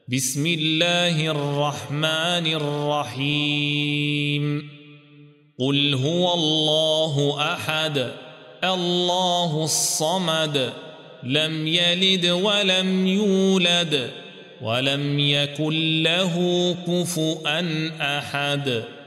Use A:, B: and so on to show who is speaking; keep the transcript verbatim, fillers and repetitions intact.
A: بسم الله الرحمن الرحيم قل هو الله أحد الله الصمد لم يلد ولم يولد ولم يكن له كفؤا أحد